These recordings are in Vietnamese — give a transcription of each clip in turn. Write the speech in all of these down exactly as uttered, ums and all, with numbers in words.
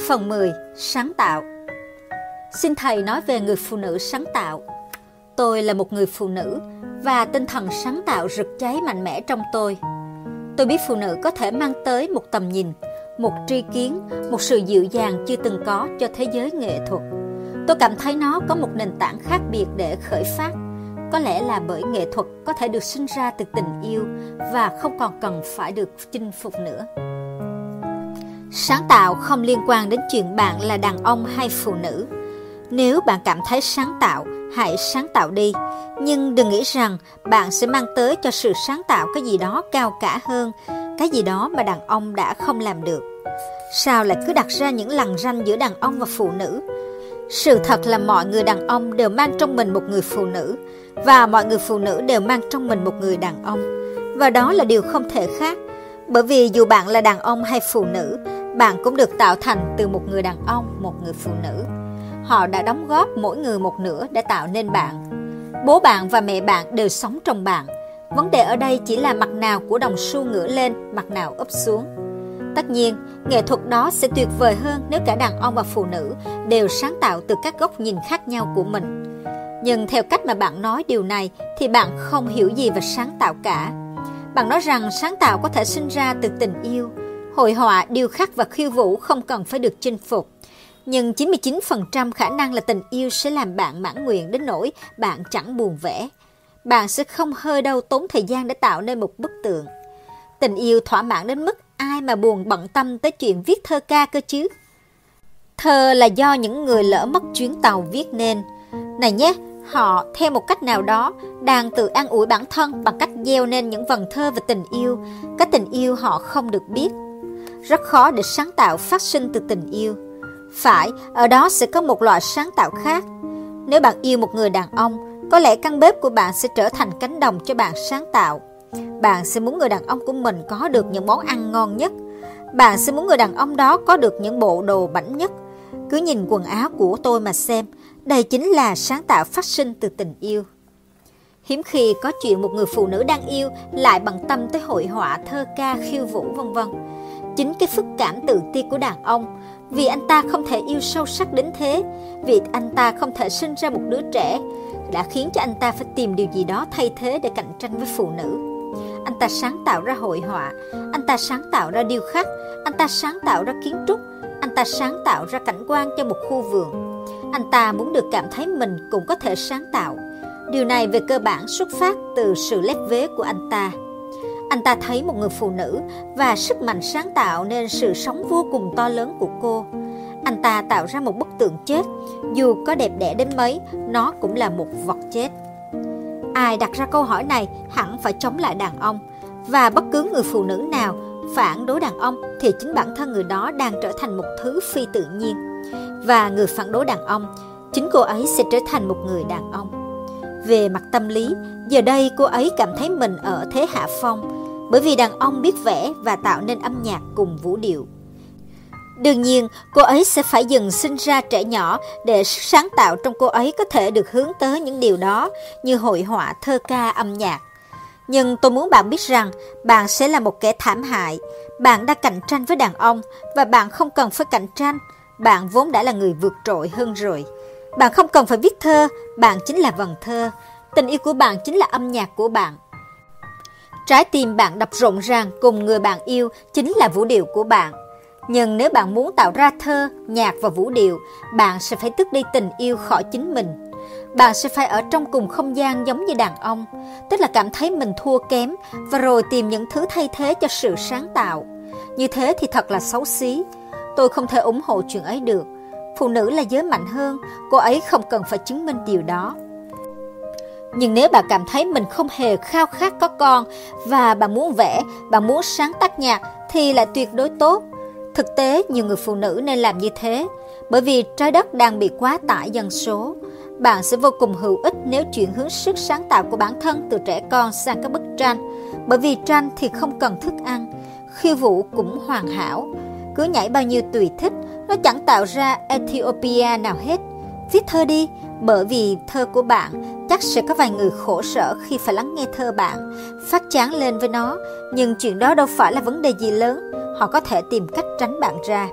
Phần mười. Sáng tạo. Xin Thầy nói về người phụ nữ sáng tạo. Tôi là một người phụ nữ và tinh thần sáng tạo rực cháy mạnh mẽ trong tôi. Tôi biết phụ nữ có thể mang tới một tầm nhìn, một tri kiến, một sự dịu dàng chưa từng có cho thế giới nghệ thuật. Tôi cảm thấy nó có một nền tảng khác biệt để khởi phát. Có lẽ là bởi nghệ thuật có thể được sinh ra từ tình yêu và không còn cần phải được chinh phục nữa. Sáng tạo không liên quan đến chuyện bạn là đàn ông hay phụ nữ. Nếu bạn cảm thấy sáng tạo, hãy sáng tạo đi. Nhưng đừng nghĩ rằng bạn sẽ mang tới cho sự sáng tạo cái gì đó cao cả hơn, cái gì đó mà đàn ông đã không làm được. Sao lại cứ đặt ra những lằn ranh giữa đàn ông và phụ nữ? Sự thật là mọi người đàn ông đều mang trong mình một người phụ nữ, và mọi người phụ nữ đều mang trong mình một người đàn ông. Và đó là điều không thể khác. Bởi vì dù bạn là đàn ông hay phụ nữ, bạn cũng được tạo thành từ một người đàn ông, một người phụ nữ. Họ đã đóng góp mỗi người một nửa để tạo nên bạn. Bố bạn và mẹ bạn đều sống trong bạn. Vấn đề ở đây chỉ là mặt nào của đồng xu ngửa lên, mặt nào úp xuống. Tất nhiên, nghệ thuật đó sẽ tuyệt vời hơn nếu cả đàn ông và phụ nữ đều sáng tạo từ các góc nhìn khác nhau của mình. Nhưng theo cách mà bạn nói điều này thì bạn không hiểu gì về sáng tạo cả. Bạn nói rằng sáng tạo có thể sinh ra từ tình yêu. Hội họa, điêu khắc và khiêu vũ không cần phải được chinh phục. Nhưng chín mươi chín phần trăm khả năng là tình yêu sẽ làm bạn mãn nguyện đến nỗi bạn chẳng buồn vẽ. Bạn sẽ không hơi đâu tốn thời gian để tạo nên một bức tượng. Tình yêu thỏa mãn đến mức ai mà buồn bận tâm tới chuyện viết thơ ca cơ chứ. Thơ là do những người lỡ mất chuyến tàu viết nên. Này nhé, họ theo một cách nào đó đang tự an ủi bản thân bằng cách gieo nên những vần thơ về tình yêu, cái tình yêu họ không được biết. Rất khó để sáng tạo phát sinh từ tình yêu. Phải, ở đó sẽ có một loại sáng tạo khác. Nếu bạn yêu một người đàn ông, có lẽ căn bếp của bạn sẽ trở thành cánh đồng cho bạn sáng tạo. Bạn sẽ muốn người đàn ông của mình có được những món ăn ngon nhất. Bạn sẽ muốn người đàn ông đó có được những bộ đồ bảnh nhất. Cứ nhìn quần áo của tôi mà xem, đây chính là sáng tạo phát sinh từ tình yêu. Hiếm khi có chuyện một người phụ nữ đang yêu lại bận tâm tới hội họa, thơ ca, khiêu vũ vân vân. Chính cái phức cảm tự ti của đàn ông, vì anh ta không thể yêu sâu sắc đến thế, vì anh ta không thể sinh ra một đứa trẻ, đã khiến cho anh ta phải tìm điều gì đó thay thế để cạnh tranh với phụ nữ. Anh ta sáng tạo ra hội họa, anh ta sáng tạo ra điêu khắc, anh ta sáng tạo ra kiến trúc, anh ta sáng tạo ra cảnh quan cho một khu vườn. Anh ta muốn được cảm thấy mình cũng có thể sáng tạo. Điều này về cơ bản xuất phát từ sự lép vế của anh ta. Anh ta thấy một người phụ nữ và sức mạnh sáng tạo nên sự sống vô cùng to lớn của cô. Anh ta tạo ra một bức tượng chết, dù có đẹp đẽ đến mấy, nó cũng là một vật chết. Ai đặt ra câu hỏi này hẳn phải chống lại đàn ông, và bất cứ người phụ nữ nào phản đối đàn ông thì chính bản thân người đó đang trở thành một thứ phi tự nhiên. Và người phản đối đàn ông, chính cô ấy sẽ trở thành một người đàn ông. Về mặt tâm lý, giờ đây cô ấy cảm thấy mình ở thế hạ phong, bởi vì đàn ông biết vẽ và tạo nên âm nhạc cùng vũ điệu. Đương nhiên, cô ấy sẽ phải dừng sinh ra trẻ nhỏ để sáng tạo trong cô ấy có thể được hướng tới những điều đó như hội họa, thơ ca, âm nhạc. Nhưng tôi muốn bạn biết rằng bạn sẽ là một kẻ thảm hại. Bạn đang cạnh tranh với đàn ông và bạn không cần phải cạnh tranh. Bạn vốn đã là người vượt trội hơn rồi. Bạn không cần phải viết thơ, bạn chính là vần thơ. Tình yêu của bạn chính là âm nhạc của bạn. Trái tim bạn đập rộn ràng cùng người bạn yêu chính là vũ điệu của bạn. Nhưng nếu bạn muốn tạo ra thơ, nhạc và vũ điệu, bạn sẽ phải tước đi tình yêu khỏi chính mình. Bạn sẽ phải ở trong cùng không gian giống như đàn ông, tức là cảm thấy mình thua kém và rồi tìm những thứ thay thế cho sự sáng tạo. Như thế thì thật là xấu xí. Tôi không thể ủng hộ chuyện ấy được. Phụ nữ là giới mạnh hơn, cô ấy không cần phải chứng minh điều đó. Nhưng nếu bạn cảm thấy mình không hề khao khát có con và bạn muốn vẽ, bạn muốn sáng tác nhạc thì là tuyệt đối tốt. Thực tế, nhiều người phụ nữ nên làm như thế, bởi vì trái đất đang bị quá tải dân số. Bạn sẽ vô cùng hữu ích nếu chuyển hướng sức sáng tạo của bản thân từ trẻ con sang các bức tranh, bởi vì tranh thì không cần thức ăn, khiêu vũ cũng hoàn hảo. Cứ nhảy bao nhiêu tùy thích, nó chẳng tạo ra Ethiopia nào hết. Viết thơ đi, bởi vì thơ của bạn chắc sẽ có vài người khổ sở khi phải lắng nghe thơ bạn, phát chán lên với nó. Nhưng chuyện đó đâu phải là vấn đề gì lớn, họ có thể tìm cách tránh bạn ra.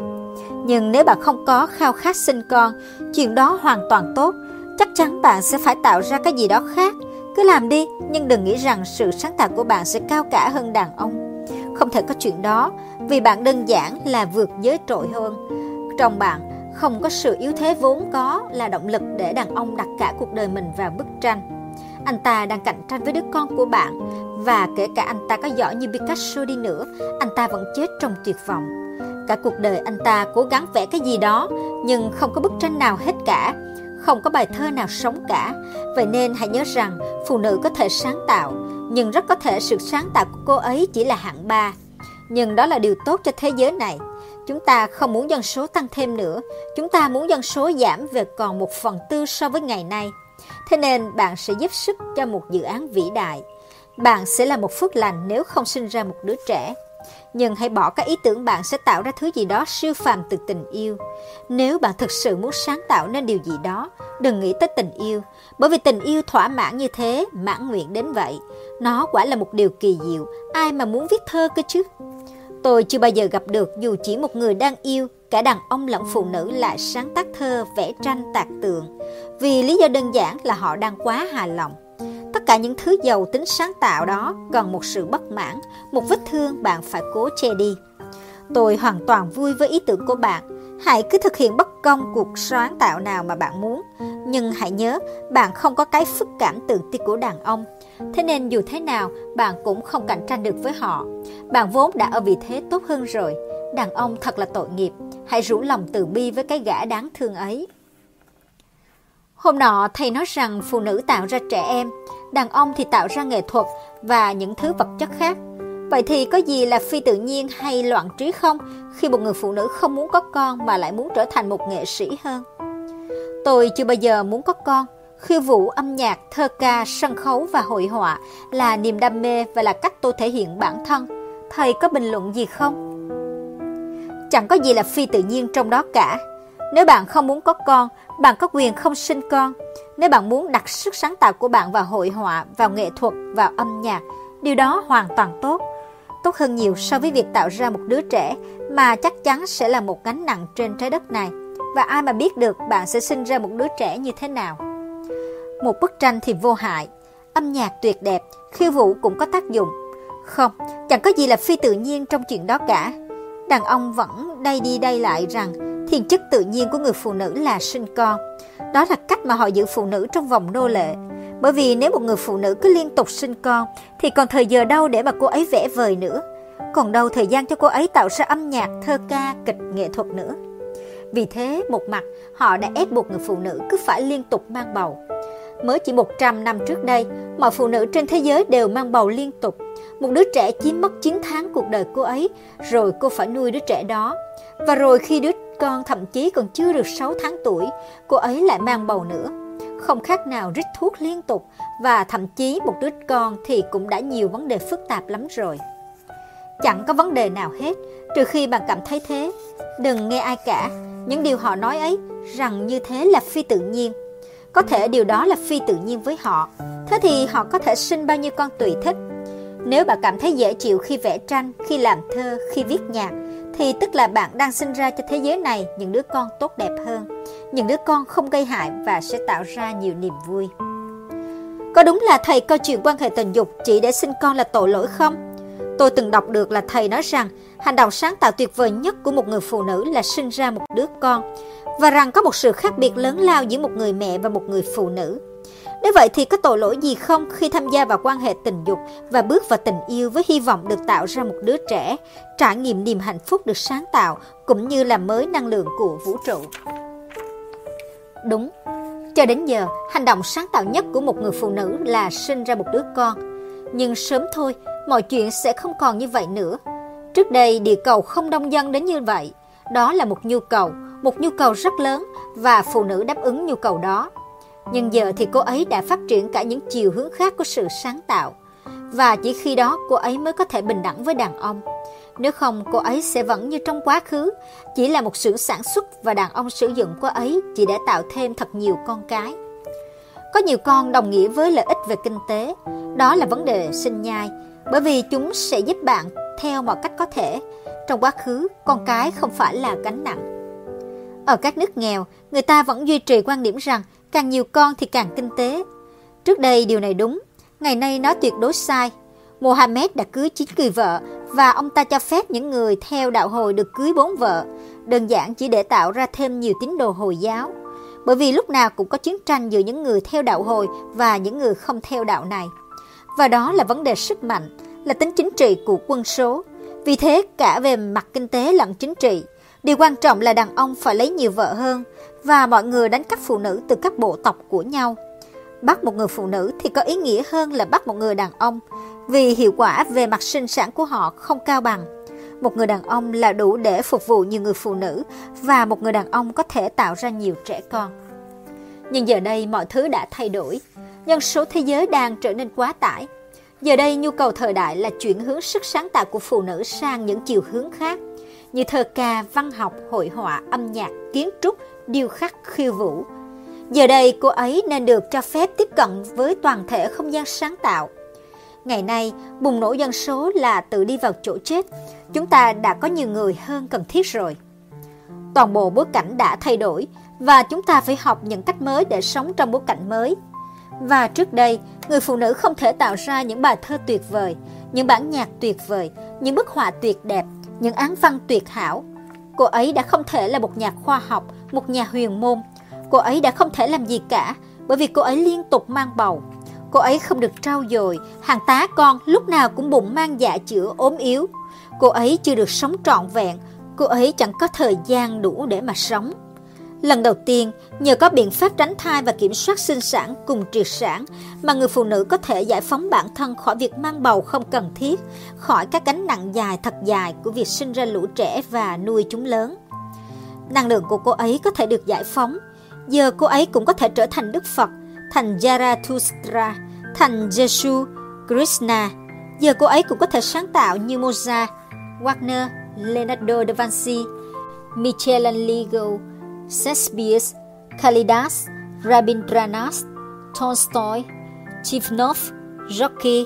Nhưng nếu bạn không có khao khát sinh con, chuyện đó hoàn toàn tốt. Chắc chắn bạn sẽ phải tạo ra cái gì đó khác. Cứ làm đi, nhưng đừng nghĩ rằng sự sáng tạo của bạn sẽ cao cả hơn đàn ông. Không thể có chuyện đó, vì bạn đơn giản là vượt giới trội hơn. Trong bạn không có sự yếu thế vốn có là động lực để đàn ông đặt cả cuộc đời mình vào bức tranh. Anh ta đang cạnh tranh với đứa con của bạn, và kể cả anh ta có giỏi như Picasso đi nữa, anh ta vẫn chết trong tuyệt vọng. Cả cuộc đời anh ta cố gắng vẽ cái gì đó, nhưng không có bức tranh nào hết cả, không có bài thơ nào sống cả. Vậy nên hãy nhớ rằng phụ nữ có thể sáng tạo, nhưng rất có thể sự sáng tạo của cô ấy chỉ là hạng ba. Nhưng đó là điều tốt cho thế giới này. Chúng ta không muốn dân số tăng thêm nữa, chúng ta muốn dân số giảm về còn một phần tư so với ngày nay. Thế nên bạn sẽ giúp sức cho một dự án vĩ đại. Bạn sẽ là một phước lành nếu không sinh ra một đứa trẻ. Nhưng hãy bỏ cái ý tưởng bạn sẽ tạo ra thứ gì đó siêu phàm từ tình yêu. Nếu bạn thực sự muốn sáng tạo nên điều gì đó, đừng nghĩ tới tình yêu, bởi vì tình yêu thỏa mãn như thế, mãn nguyện đến vậy. Nó quả là một điều kỳ diệu, ai mà muốn viết thơ cơ chứ. Tôi chưa bao giờ gặp được dù chỉ một người đang yêu, cả đàn ông lẫn phụ nữ lại sáng tác thơ, vẽ tranh, tạc tượng. Vì lý do đơn giản là họ đang quá hài lòng. Tất cả những thứ giàu tính sáng tạo đó cần một sự bất mãn, một vết thương bạn phải cố che đi. Tôi hoàn toàn vui với ý tưởng của bạn. Hãy cứ thực hiện bất công cuộc sáng tạo nào mà bạn muốn. Nhưng hãy nhớ, bạn không có cái phức cảm tự ti của đàn ông. Thế nên dù thế nào, bạn cũng không cạnh tranh được với họ. Bạn vốn đã ở vị thế tốt hơn rồi. Đàn ông thật là tội nghiệp. Hãy rủ lòng từ bi với cái gã đáng thương ấy. Hôm nọ thầy nói rằng phụ nữ tạo ra trẻ em, đàn ông thì tạo ra nghệ thuật và những thứ vật chất khác. Vậy thì có gì là phi tự nhiên hay loạn trí không khi một người phụ nữ không muốn có con mà lại muốn trở thành một nghệ sĩ hơn? Tôi chưa bao giờ muốn có con. Khiêu vũ, âm nhạc, thơ ca, sân khấu và hội họa là niềm đam mê và là cách tôi thể hiện bản thân. Thầy có bình luận gì không? Chẳng có gì là phi tự nhiên trong đó cả. Nếu bạn không muốn có con, bạn có quyền không sinh con. Nếu bạn muốn đặt sức sáng tạo của bạn vào hội họa, vào nghệ thuật, vào âm nhạc, điều đó hoàn toàn tốt. Tốt hơn nhiều so với việc tạo ra một đứa trẻ mà chắc chắn sẽ là một gánh nặng trên trái đất này. Và ai mà biết được bạn sẽ sinh ra một đứa trẻ như thế nào. Một bức tranh thì vô hại, âm nhạc tuyệt đẹp, khiêu vũ cũng có tác dụng. Không, chẳng có gì là phi tự nhiên trong chuyện đó cả. Đàn ông vẫn đây đi đây lại rằng thiên chất tự nhiên của người phụ nữ là sinh con. Đó là cách mà họ giữ phụ nữ trong vòng nô lệ. Bởi vì nếu một người phụ nữ cứ liên tục sinh con thì còn thời giờ đâu để mà cô ấy vẽ vời nữa. Còn đâu thời gian cho cô ấy tạo ra âm nhạc, thơ ca, kịch, nghệ thuật nữa. Vì thế một mặt họ đã ép buộc người phụ nữ cứ phải liên tục mang bầu. Mới chỉ một trăm năm trước đây, mọi phụ nữ trên thế giới đều mang bầu liên tục. Một đứa trẻ chiếm mất chín tháng cuộc đời cô ấy, rồi cô phải nuôi đứa trẻ đó. Và rồi khi đứa con thậm chí còn chưa được sáu tháng tuổi, cô ấy lại mang bầu nữa. Không khác nào rít thuốc liên tục, và thậm chí một đứa con thì cũng đã nhiều vấn đề phức tạp lắm rồi. Chẳng có vấn đề nào hết, trừ khi bạn cảm thấy thế. Đừng nghe ai cả, những điều họ nói ấy, rằng như thế là phi tự nhiên. Có thể điều đó là phi tự nhiên với họ. Thế thì họ có thể sinh bao nhiêu con tùy thích. Nếu bạn cảm thấy dễ chịu khi vẽ tranh, khi làm thơ, khi viết nhạc, thì tức là bạn đang sinh ra cho thế giới này những đứa con tốt đẹp hơn, những đứa con không gây hại và sẽ tạo ra nhiều niềm vui. Có đúng là thầy coi chuyện quan hệ tình dục chỉ để sinh con là tội lỗi không? Tôi từng đọc được là thầy nói rằng hành động sáng tạo tuyệt vời nhất của một người phụ nữ là sinh ra một đứa con, và rằng có một sự khác biệt lớn lao giữa một người mẹ và một người phụ nữ. Nếu vậy thì có tội lỗi gì không khi tham gia vào quan hệ tình dục và bước vào tình yêu với hy vọng được tạo ra một đứa trẻ, trải nghiệm niềm hạnh phúc được sáng tạo cũng như làm mới năng lượng của vũ trụ? Đúng, cho đến giờ, hành động sáng tạo nhất của một người phụ nữ là sinh ra một đứa con. Nhưng sớm thôi, mọi chuyện sẽ không còn như vậy nữa. Trước đây, địa cầu không đông dân đến như vậy. Đó là một nhu cầu, một nhu cầu rất lớn, và phụ nữ đáp ứng nhu cầu đó. Nhưng giờ thì cô ấy đã phát triển cả những chiều hướng khác của sự sáng tạo. Và chỉ khi đó cô ấy mới có thể bình đẳng với đàn ông. Nếu không, cô ấy sẽ vẫn như trong quá khứ, chỉ là một xưởng sản xuất và đàn ông sử dụng cô ấy chỉ để tạo thêm thật nhiều con cái. Có nhiều con đồng nghĩa với lợi ích về kinh tế. Đó là vấn đề sinh nhai, bởi vì chúng sẽ giúp bạn theo mọi cách có thể. Trong quá khứ, con cái không phải là gánh nặng. Ở các nước nghèo, người ta vẫn duy trì quan điểm rằng càng nhiều con thì càng kinh tế. Trước đây điều này đúng, ngày nay nó tuyệt đối sai. Mohammed đã cưới chín người vợ và ông ta cho phép những người theo đạo Hồi được cưới bốn vợ, đơn giản chỉ để tạo ra thêm nhiều tín đồ Hồi giáo. Bởi vì lúc nào cũng có chiến tranh giữa những người theo đạo Hồi và những người không theo đạo này. Và đó là vấn đề sức mạnh, là tính chính trị của quân số. Vì thế, cả về mặt kinh tế lẫn chính trị, điều quan trọng là đàn ông phải lấy nhiều vợ hơn và mọi người đánh cắp phụ nữ từ các bộ tộc của nhau. Bắt một người phụ nữ thì có ý nghĩa hơn là bắt một người đàn ông, vì hiệu quả về mặt sinh sản của họ không cao bằng. Một người đàn ông là đủ để phục vụ nhiều người phụ nữ và một người đàn ông có thể tạo ra nhiều trẻ con. Nhưng giờ đây mọi thứ đã thay đổi. Dân số thế giới đang trở nên quá tải. Giờ đây nhu cầu thời đại là chuyển hướng sức sáng tạo của phụ nữ sang những chiều hướng khác, như thơ ca, văn học, hội họa, âm nhạc, kiến trúc, điêu khắc, khiêu vũ. Giờ đây cô ấy nên được cho phép tiếp cận với toàn thể không gian sáng tạo. Ngày nay, bùng nổ dân số là tự đi vào chỗ chết. Chúng ta đã có nhiều người hơn cần thiết rồi. Toàn bộ bối cảnh đã thay đổi và chúng ta phải học những cách mới để sống trong bối cảnh mới. Và trước đây, người phụ nữ không thể tạo ra những bài thơ tuyệt vời, những bản nhạc tuyệt vời, những bức họa tuyệt đẹp, những án văn tuyệt hảo. Cô ấy đã không thể là một nhà khoa học, một nhà huyền môn. Cô ấy đã không thể làm gì cả, bởi vì cô ấy liên tục mang bầu. Cô ấy không được trau dồi, hàng tá con lúc nào cũng bụng mang dạ chữa ốm yếu. Cô ấy chưa được sống trọn vẹn, cô ấy chẳng có thời gian đủ để mà sống. Lần đầu tiên, nhờ có biện pháp tránh thai và kiểm soát sinh sản cùng triệt sản mà người phụ nữ có thể giải phóng bản thân khỏi việc mang bầu không cần thiết, khỏi các gánh nặng dài thật dài của việc sinh ra lũ trẻ và nuôi chúng lớn. Năng lượng của cô ấy có thể được giải phóng. Giờ cô ấy cũng có thể trở thành Đức Phật, thành Zarathustra, thành Jesus, Krishna. Giờ cô ấy cũng có thể sáng tạo như Mozart, Wagner, Leonardo da Vinci, Michelangelo, Shakespeare, Kalidas, Rabindranath, Tolstoy, Chernov, Gorky,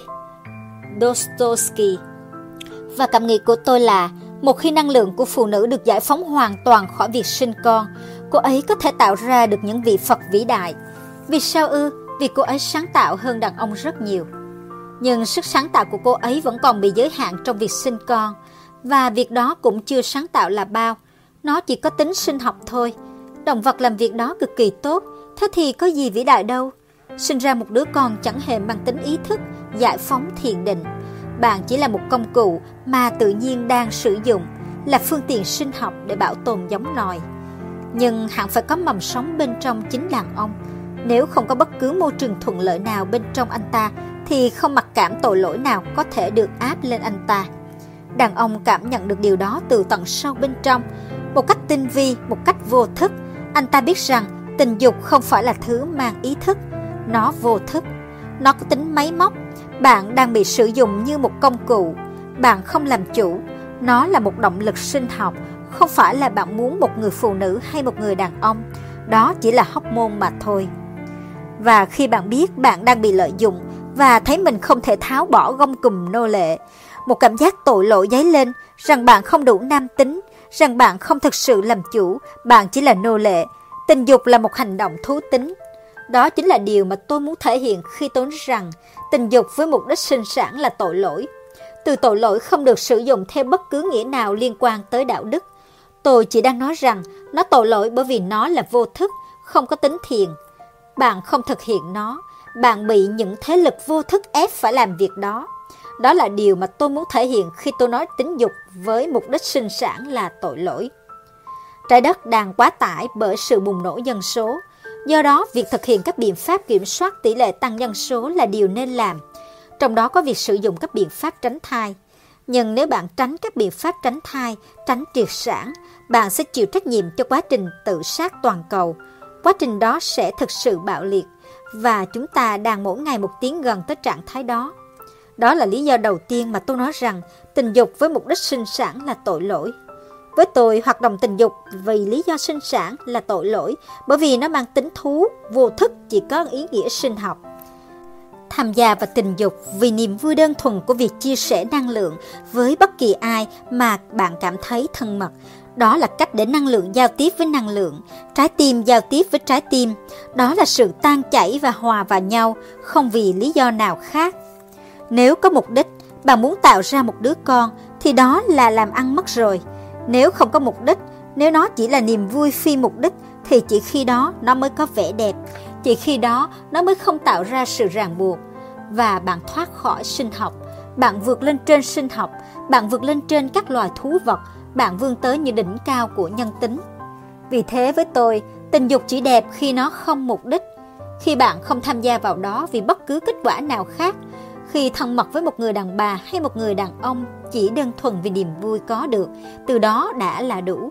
Dostoevsky. Và cảm nghĩ của tôi là một khi năng lượng của phụ nữ được giải phóng hoàn toàn khỏi việc sinh con, cô ấy có thể tạo ra được những vị Phật vĩ đại. Vì sao ư? Vì cô ấy sáng tạo hơn đàn ông rất nhiều. Nhưng sức sáng tạo của cô ấy vẫn còn bị giới hạn trong việc sinh con. Và việc đó cũng chưa sáng tạo là bao. Nó chỉ có tính sinh học thôi. Động vật làm việc đó cực kỳ tốt. Thế thì có gì vĩ đại đâu. Sinh ra một đứa con chẳng hề mang tính ý thức, giải phóng thiền định. Bạn chỉ là một công cụ mà tự nhiên đang sử dụng, là phương tiện sinh học để bảo tồn giống nòi. Nhưng hẳn phải có mầm sống bên trong chính đàn ông. Nếu không có bất cứ môi trường thuận lợi nào bên trong anh ta, thì không mặc cảm tội lỗi nào có thể được áp lên anh ta. Đàn ông cảm nhận được điều đó từ tận sâu bên trong, một cách tinh vi, một cách vô thức. Anh ta biết rằng tình dục không phải là thứ mang ý thức, nó vô thức, nó có tính máy móc. Bạn đang bị sử dụng như một công cụ, bạn không làm chủ. Nó là một động lực sinh học, không phải là bạn muốn một người phụ nữ hay một người đàn ông. Đó chỉ là hormone mà thôi. Và khi bạn biết bạn đang bị lợi dụng và thấy mình không thể tháo bỏ gông cùm nô lệ, một cảm giác tội lỗi dấy lên, rằng bạn không đủ nam tính, rằng bạn không thực sự làm chủ, bạn chỉ là nô lệ. Tình dục là một hành động thú tính. Đó chính là điều mà tôi muốn thể hiện khi tôi nói rằng tình dục với mục đích sinh sản là tội lỗi. Từ tội lỗi không được sử dụng theo bất cứ nghĩa nào liên quan tới đạo đức. Tôi chỉ đang nói rằng nó tội lỗi bởi vì nó là vô thức, không có tính thiền. Bạn không thực hiện nó, bạn bị những thế lực vô thức ép phải làm việc đó. Đó là điều mà tôi muốn thể hiện khi tôi nói tính dục với mục đích sinh sản là tội lỗi. Trái đất đang quá tải bởi sự bùng nổ dân số. Do đó, việc thực hiện các biện pháp kiểm soát tỷ lệ tăng dân số là điều nên làm. Trong đó có việc sử dụng các biện pháp tránh thai. Nhưng nếu bạn tránh các biện pháp tránh thai, tránh triệt sản, bạn sẽ chịu trách nhiệm cho quá trình tự sát toàn cầu. Quá trình đó sẽ thực sự bạo liệt, và chúng ta đang mỗi ngày một tiến gần tới trạng thái đó. Đó là lý do đầu tiên mà tôi nói rằng tình dục với mục đích sinh sản là tội lỗi. Với tôi, hoạt động tình dục vì lý do sinh sản là tội lỗi, bởi vì nó mang tính thú, vô thức, chỉ có ý nghĩa sinh học. Tham gia vào tình dục vì niềm vui đơn thuần của việc chia sẻ năng lượng với bất kỳ ai mà bạn cảm thấy thân mật, Đó là cách để năng lượng giao tiếp với năng lượng, trái tim giao tiếp với trái tim. Đó là sự tan chảy và hòa vào nhau, không vì lý do nào khác. Nếu có mục đích, bạn muốn tạo ra một đứa con, thì đó là làm ăn mất rồi. Nếu không có mục đích, nếu nó chỉ là niềm vui phi mục đích, thì chỉ khi đó nó mới có vẻ đẹp. Chỉ khi đó nó mới không tạo ra sự ràng buộc. Và bạn thoát khỏi sinh học, bạn vượt lên trên sinh học, bạn vượt lên trên các loài thú vật, bạn vươn tới những đỉnh cao của nhân tính. Vì thế với tôi, tình dục chỉ đẹp khi nó không mục đích. Khi bạn không tham gia vào đó vì bất cứ kết quả nào khác, khi thân mật với một người đàn bà hay một người đàn ông chỉ đơn thuần vì niềm vui có được, từ đó đã là đủ.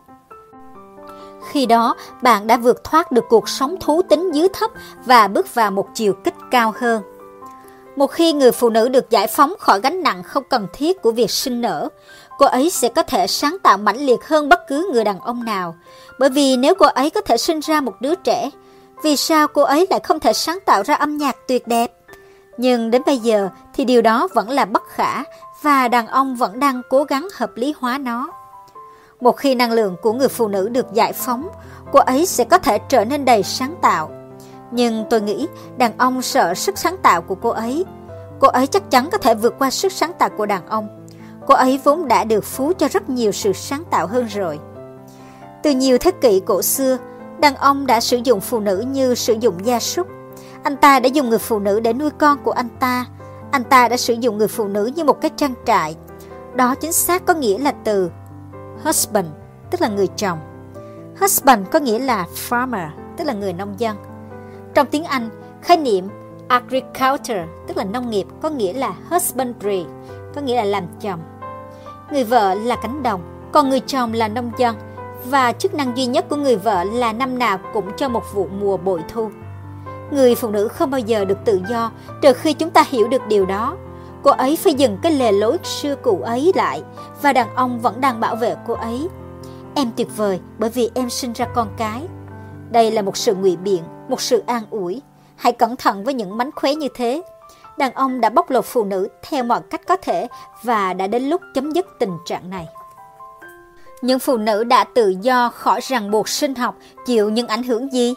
Khi đó, bạn đã vượt thoát được cuộc sống thú tính dưới thấp và bước vào một chiều kích cao hơn. Một khi người phụ nữ được giải phóng khỏi gánh nặng không cần thiết của việc sinh nở, cô ấy sẽ có thể sáng tạo mãnh liệt hơn bất cứ người đàn ông nào. Bởi vì nếu cô ấy có thể sinh ra một đứa trẻ, vì sao cô ấy lại không thể sáng tạo ra âm nhạc tuyệt đẹp? Nhưng đến bây giờ thì điều đó vẫn là bất khả, và đàn ông vẫn đang cố gắng hợp lý hóa nó. Một khi năng lượng của người phụ nữ được giải phóng, cô ấy sẽ có thể trở nên đầy sáng tạo. Nhưng tôi nghĩ đàn ông sợ sức sáng tạo của cô ấy. Cô ấy chắc chắn có thể vượt qua sức sáng tạo của đàn ông. Cô ấy vốn đã được phú cho rất nhiều sự sáng tạo hơn rồi. Từ nhiều thế kỷ cổ xưa, đàn ông đã sử dụng phụ nữ như sử dụng gia súc. Anh ta đã dùng người phụ nữ để nuôi con của anh ta. Anh ta đã sử dụng người phụ nữ như một cái trang trại. Đó chính xác có nghĩa là từ husband, tức là người chồng. Husband có nghĩa là farmer, tức là người nông dân. Trong tiếng Anh, khái niệm agriculture, tức là nông nghiệp, có nghĩa là husbandry, có nghĩa là làm chồng. Người vợ là cánh đồng, còn người chồng là nông dân. Và chức năng duy nhất của người vợ là năm nào cũng cho một vụ mùa bội thu. Người phụ nữ không bao giờ được tự do trừ khi chúng ta hiểu được điều đó. Cô ấy phải dừng cái lề lối xưa cũ ấy lại, và đàn ông vẫn đang bảo vệ cô ấy. Em tuyệt vời bởi vì em sinh ra con cái. Đây là một sự ngụy biện, một sự an ủi. Hãy cẩn thận với những mánh khóe như thế. Đàn ông đã bóc lột phụ nữ theo mọi cách có thể, và đã đến lúc chấm dứt tình trạng này. Những phụ nữ đã tự do khỏi ràng buộc sinh học chịu những ảnh hưởng gì?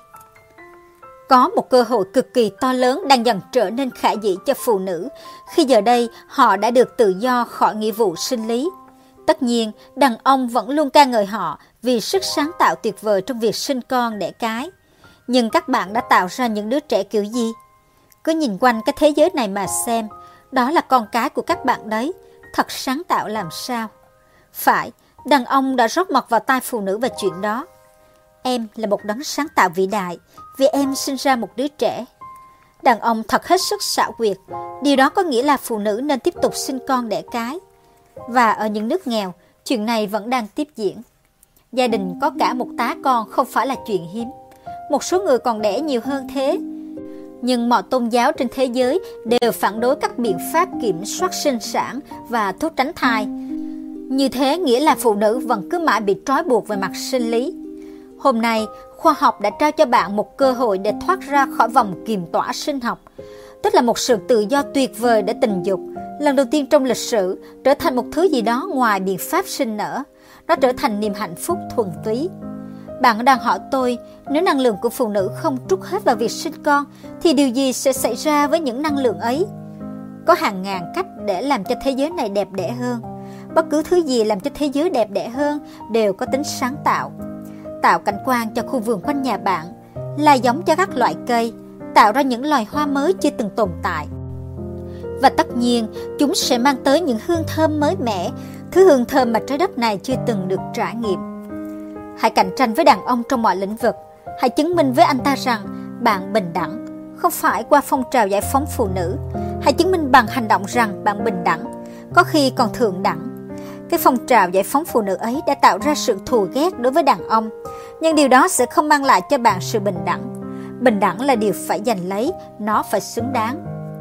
Có một cơ hội cực kỳ to lớn đang dần trở nên khả dĩ cho phụ nữ khi giờ đây họ đã được tự do khỏi nghĩa vụ sinh lý. Tất nhiên, đàn ông vẫn luôn ca ngợi họ vì sức sáng tạo tuyệt vời trong việc sinh con đẻ cái. Nhưng các bạn đã tạo ra những đứa trẻ kiểu gì? Cứ nhìn quanh cái thế giới này mà xem, đó là con cái của các bạn đấy, thật sáng tạo làm sao. Phải, đàn ông đã rót mật vào tai phụ nữ về chuyện đó. Em là một đấng sáng tạo vĩ đại vì em sinh ra một đứa trẻ. Đàn ông thật hết sức xảo quyệt. Điều đó có nghĩa là phụ nữ nên tiếp tục sinh con đẻ cái. Và ở những nước nghèo, chuyện này vẫn đang tiếp diễn. Gia đình có cả một tá con không phải là chuyện hiếm. Một số người còn đẻ nhiều hơn thế. Nhưng mọi tôn giáo trên thế giới đều phản đối các biện pháp kiểm soát sinh sản và thuốc tránh thai. Như thế nghĩa là phụ nữ vẫn cứ mãi bị trói buộc về mặt sinh lý. Hôm nay, khoa học đã trao cho bạn một cơ hội để thoát ra khỏi vòng kiềm tỏa sinh học, tức là một sự tự do tuyệt vời để tình dục, lần đầu tiên trong lịch sử, trở thành một thứ gì đó ngoài biện pháp sinh nở. Nó trở thành niềm hạnh phúc thuần túy. Bạn đang hỏi tôi, nếu năng lượng của phụ nữ không trút hết vào việc sinh con, thì điều gì sẽ xảy ra với những năng lượng ấy? Có hàng ngàn cách để làm cho thế giới này đẹp đẽ hơn. Bất cứ thứ gì làm cho thế giới đẹp đẽ hơn đều có tính sáng tạo. Tạo cảnh quan cho khu vườn quanh nhà bạn, là giống cho các loại cây, tạo ra những loài hoa mới chưa từng tồn tại. Và tất nhiên, chúng sẽ mang tới những hương thơm mới mẻ, thứ hương thơm mà trái đất này chưa từng được trải nghiệm. Hãy cạnh tranh với đàn ông trong mọi lĩnh vực. Hãy chứng minh với anh ta rằng bạn bình đẳng, không phải qua phong trào giải phóng phụ nữ. Hãy chứng minh bằng hành động rằng bạn bình đẳng, có khi còn thượng đẳng. Cái phong trào giải phóng phụ nữ ấy đã tạo ra sự thù ghét đối với đàn ông, nhưng điều đó sẽ không mang lại cho bạn sự bình đẳng. Bình đẳng là điều phải giành lấy, nó phải xứng đáng.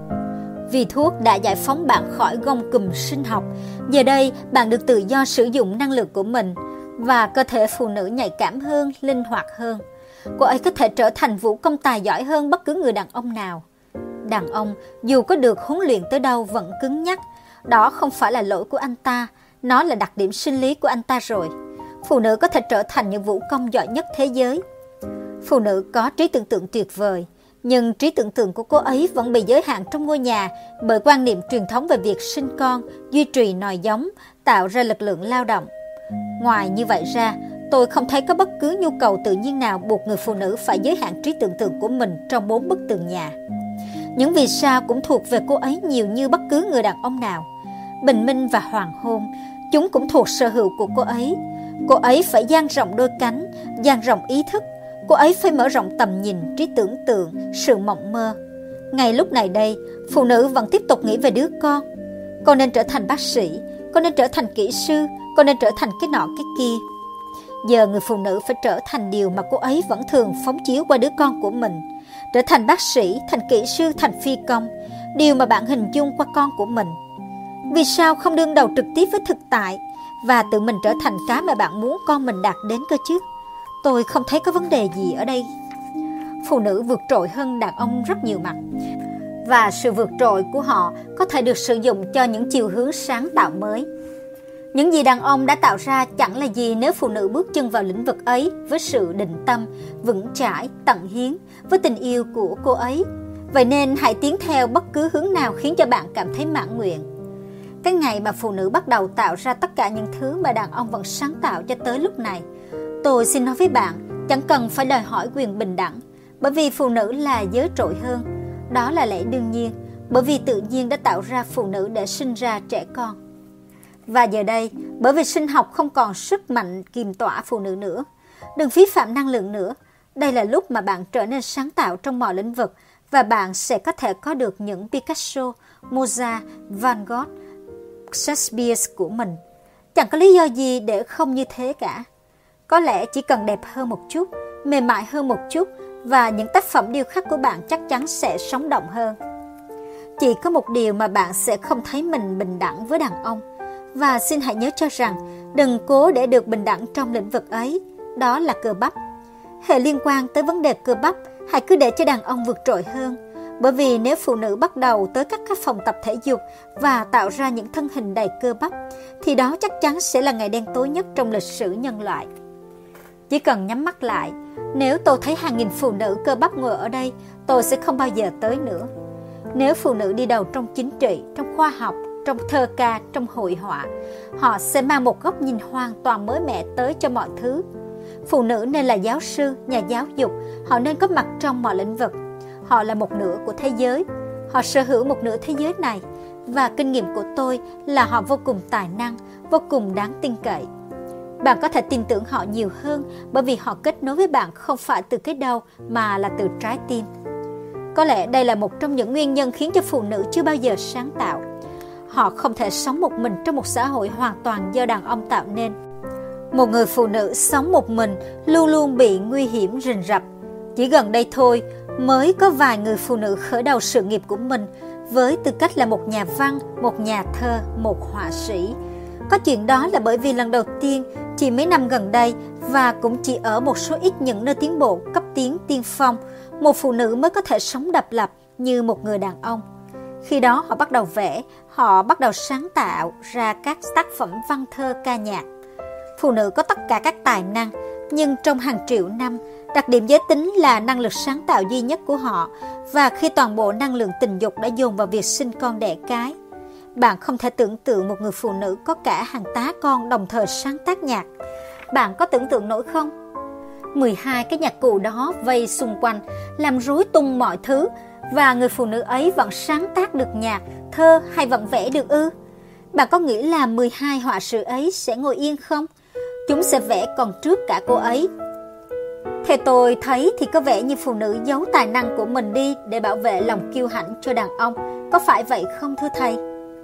Vì thuốc đã giải phóng bạn khỏi gông cùm sinh học, giờ đây bạn được tự do sử dụng năng lượng của mình, và cơ thể phụ nữ nhạy cảm hơn, linh hoạt hơn. Cô ấy có thể trở thành vũ công tài giỏi hơn bất cứ người đàn ông nào. Đàn ông, dù có được huấn luyện tới đâu vẫn cứng nhắc. Đó không phải là lỗi của anh ta, nó là đặc điểm sinh lý của anh ta rồi. Phụ nữ có thể trở thành những vũ công giỏi nhất thế giới. Phụ nữ có trí tưởng tượng tuyệt vời, nhưng trí tưởng tượng của cô ấy vẫn bị giới hạn trong ngôi nhà bởi quan niệm truyền thống về việc sinh con, duy trì nòi giống, tạo ra lực lượng lao động. Ngoài như vậy ra, tôi không thấy có bất cứ nhu cầu tự nhiên nào buộc người phụ nữ phải giới hạn trí tưởng tượng của mình trong bốn bức tường nhà. Những vì sao cũng thuộc về cô ấy nhiều như bất cứ người đàn ông nào. Bình minh và hoàng hôn, chúng cũng thuộc sở hữu của cô ấy. Cô ấy phải dang rộng đôi cánh, dang rộng ý thức. Cô ấy phải mở rộng tầm nhìn, trí tưởng tượng, sự mộng mơ. Ngay lúc này đây, phụ nữ vẫn tiếp tục nghĩ về đứa con. Cô nên trở thành bác sĩ, cô nên trở thành kỹ sư, cô nên trở thành cái nọ cái kia. Giờ người phụ nữ phải trở thành điều mà cô ấy vẫn thường phóng chiếu qua đứa con của mình. Trở thành bác sĩ, thành kỹ sư, thành phi công, điều mà bạn hình dung qua con của mình. Vì sao không đương đầu trực tiếp với thực tại và tự mình trở thành cái mà bạn muốn con mình đạt đến cơ chứ? Tôi không thấy có vấn đề gì ở đây. Phụ nữ vượt trội hơn đàn ông rất nhiều mặt, và sự vượt trội của họ có thể được sử dụng cho những chiều hướng sáng tạo mới. Những gì đàn ông đã tạo ra chẳng là gì nếu phụ nữ bước chân vào lĩnh vực ấy với sự định tâm, vững chãi, tận hiến, với tình yêu của cô ấy. Vậy nên hãy tiến theo bất cứ hướng nào khiến cho bạn cảm thấy mãn nguyện. Cái ngày mà phụ nữ bắt đầu tạo ra tất cả những thứ mà đàn ông vẫn sáng tạo cho tới lúc này, tôi xin nói với bạn, chẳng cần phải đòi hỏi quyền bình đẳng, bởi vì phụ nữ là giới trội hơn. Đó là lẽ đương nhiên, bởi vì tự nhiên đã tạo ra phụ nữ để sinh ra trẻ con. Và giờ đây, bởi vì sinh học không còn sức mạnh kiềm tỏa phụ nữ nữa, đừng phí phạm năng lượng nữa. Đây là lúc mà bạn trở nên sáng tạo trong mọi lĩnh vực, và bạn sẽ có thể có được những Picasso, Mozart, Van Gogh, Shakespeare của mình. Chẳng có lý do gì để không như thế cả. Có lẽ chỉ cần đẹp hơn một chút, mềm mại hơn một chút, và những tác phẩm điêu khắc của bạn chắc chắn sẽ sống động hơn. Chỉ có một điều mà bạn sẽ không thấy mình bình đẳng với đàn ông. Và xin hãy nhớ cho rằng, đừng cố để được bình đẳng trong lĩnh vực ấy, đó là cơ bắp. Hệ liên quan tới vấn đề cơ bắp, hãy cứ để cho đàn ông vượt trội hơn. Bởi vì nếu phụ nữ bắt đầu tới các các phòng tập thể dục và tạo ra những thân hình đầy cơ bắp, thì đó chắc chắn sẽ là ngày đen tối nhất trong lịch sử nhân loại. Chỉ cần nhắm mắt lại, nếu tôi thấy hàng nghìn phụ nữ cơ bắp ngồi ở đây, tôi sẽ không bao giờ tới nữa. Nếu phụ nữ đi đầu trong chính trị, trong khoa học, trong thơ ca, trong hội họa, họ sẽ mang một góc nhìn hoàn toàn mới mẻ tới cho mọi thứ. Phụ nữ nên là giáo sư, nhà giáo dục, họ nên có mặt trong mọi lĩnh vực. Họ là một nửa của thế giới, họ sở hữu một nửa thế giới này, và kinh nghiệm của tôi là họ vô cùng tài năng, vô cùng đáng tin cậy. Bạn có thể tin tưởng họ nhiều hơn bởi vì họ kết nối với bạn không phải từ cái đầu mà là từ trái tim. Có lẽ đây là một trong những nguyên nhân khiến cho phụ nữ chưa bao giờ sáng tạo. Họ không thể sống một mình trong một xã hội hoàn toàn do đàn ông tạo nên. Một người phụ nữ sống một mình luôn luôn bị nguy hiểm rình rập. Chỉ gần đây thôi mới có vài người phụ nữ khởi đầu sự nghiệp của mình với tư cách là một nhà văn, một nhà thơ, một họa sĩ. Có chuyện đó là bởi vì lần đầu tiên chỉ mấy năm gần đây, và cũng chỉ ở một số ít những nơi tiến bộ cấp tiến tiên phong, một phụ nữ mới có thể sống độc lập như một người đàn ông. Khi đó họ bắt đầu vẽ, họ bắt đầu sáng tạo ra các tác phẩm văn thơ ca nhạc. Phụ nữ có tất cả các tài năng, nhưng trong hàng triệu năm, đặc điểm giới tính là năng lực sáng tạo duy nhất của họ, và khi toàn bộ năng lượng tình dục đã dồn vào việc sinh con đẻ cái. Bạn không thể tưởng tượng một người phụ nữ có cả hàng tá con đồng thời sáng tác nhạc. Bạn có tưởng tượng nổi không? mười hai cái nhạc cụ đó vây xung quanh, làm rối tung mọi thứ, và người phụ nữ ấy vẫn sáng tác được nhạc, thơ hay vẫn vẽ được ư? Bạn có nghĩ là mười hai họa sĩ ấy sẽ ngồi yên không? Chúng sẽ vẽ còn trước cả cô ấy. Theo tôi thấy thì có vẻ như phụ nữ giấu tài năng của mình đi để bảo vệ lòng kiêu hãnh cho đàn ông. Có phải vậy không thưa thầy?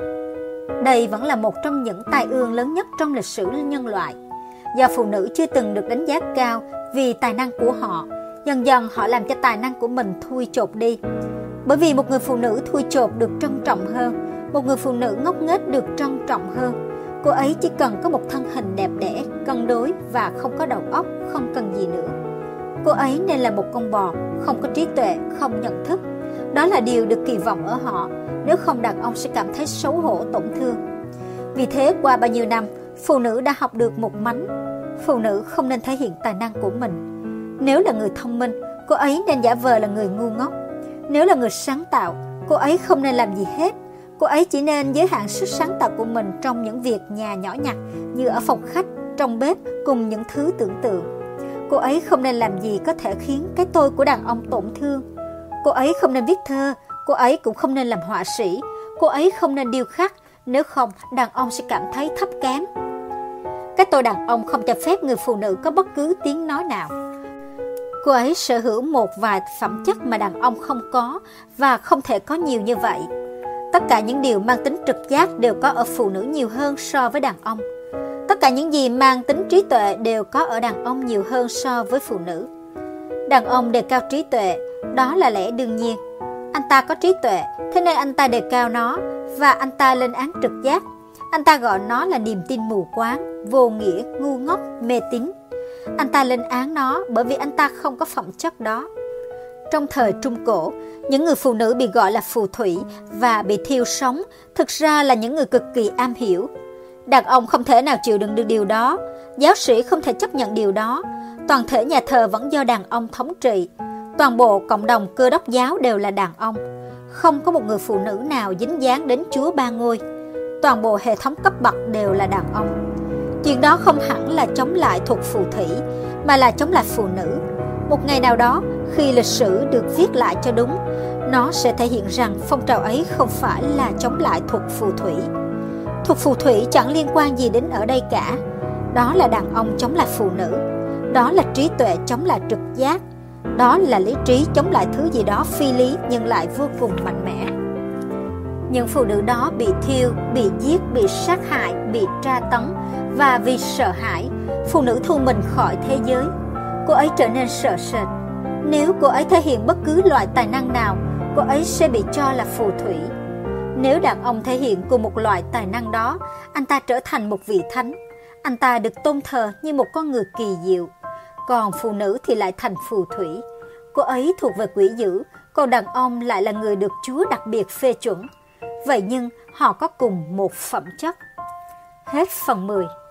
Đây vẫn là một trong những tai ương lớn nhất trong lịch sử nhân loại. Do phụ nữ chưa từng được đánh giá cao vì tài năng của họ, dần dần họ làm cho tài năng của mình thui chột đi. Bởi vì một người phụ nữ thui chột được trân trọng hơn, một người phụ nữ ngốc nghếch được trân trọng hơn. Cô ấy chỉ cần có một thân hình đẹp đẽ, cân đối và không có đầu óc, không cần gì nữa. Cô ấy nên là một con bò, không có trí tuệ, không nhận thức. Đó là điều được kỳ vọng ở họ, nếu không đàn ông sẽ cảm thấy xấu hổ, tổn thương. Vì thế qua bao nhiêu năm, phụ nữ đã học được một mánh. Phụ nữ không nên thể hiện tài năng của mình. Nếu là người thông minh, cô ấy nên giả vờ là người ngu ngốc. Nếu là người sáng tạo, cô ấy không nên làm gì hết. Cô ấy chỉ nên giới hạn sức sáng tạo của mình trong những việc nhà nhỏ nhặt như ở phòng khách, trong bếp cùng những thứ tưởng tượng. Cô ấy không nên làm gì có thể khiến cái tôi của đàn ông tổn thương. Cô ấy không nên viết thơ, cô ấy cũng không nên làm họa sĩ, cô ấy không nên điêu khắc, nếu không đàn ông sẽ cảm thấy thấp kém. Cái tôi đàn ông không cho phép người phụ nữ có bất cứ tiếng nói nào. Cô ấy sở hữu một vài phẩm chất mà đàn ông không có và không thể có nhiều như vậy. Tất cả những điều mang tính trực giác đều có ở phụ nữ nhiều hơn so với đàn ông. Tất cả những gì mang tính trí tuệ đều có ở đàn ông nhiều hơn so với phụ nữ. Đàn ông đề cao trí tuệ, đó là lẽ đương nhiên. Anh ta có trí tuệ, thế nên anh ta đề cao nó, và anh ta lên án trực giác. Anh ta gọi nó là niềm tin mù quáng, vô nghĩa, ngu ngốc, mê tín. Anh ta lên án nó bởi vì anh ta không có phẩm chất đó. Trong thời Trung Cổ, những người phụ nữ bị gọi là phù thủy và bị thiêu sống thực ra là những người cực kỳ am hiểu. Đàn ông không thể nào chịu đựng được điều đó. Giáo sĩ không thể chấp nhận điều đó. Toàn thể nhà thờ vẫn do đàn ông thống trị. Toàn bộ cộng đồng Cơ Đốc giáo đều là đàn ông. Không có một người phụ nữ nào dính dáng đến Chúa Ba Ngôi. Toàn bộ hệ thống cấp bậc đều là đàn ông. Chuyện đó không hẳn là chống lại thuộc phù thủy, mà là chống lại phụ nữ. Một ngày nào đó, khi lịch sử được viết lại cho đúng, nó sẽ thể hiện rằng phong trào ấy không phải là chống lại thuộc phù thủy. Thuộc phù thủy chẳng liên quan gì đến ở đây cả. Đó là đàn ông chống lại phụ nữ. Đó là trí tuệ chống lại trực giác. Đó là lý trí chống lại thứ gì đó phi lý nhưng lại vô cùng mạnh mẽ. Những phụ nữ đó bị thiêu, bị giết, bị sát hại, bị tra tấn, và vì sợ hãi, phụ nữ thu mình khỏi thế giới. Cô ấy trở nên sợ sệt. Nếu cô ấy thể hiện bất cứ loại tài năng nào, cô ấy sẽ bị cho là phù thủy. Nếu đàn ông thể hiện cùng một loại tài năng đó, anh ta trở thành một vị thánh. Anh ta được tôn thờ như một con người kỳ diệu. Còn phụ nữ thì lại thành phù thủy. Cô ấy thuộc về quỷ dữ, còn đàn ông lại là người được Chúa đặc biệt phê chuẩn. Vậy nhưng họ có cùng một phẩm chất. Hết phần mười.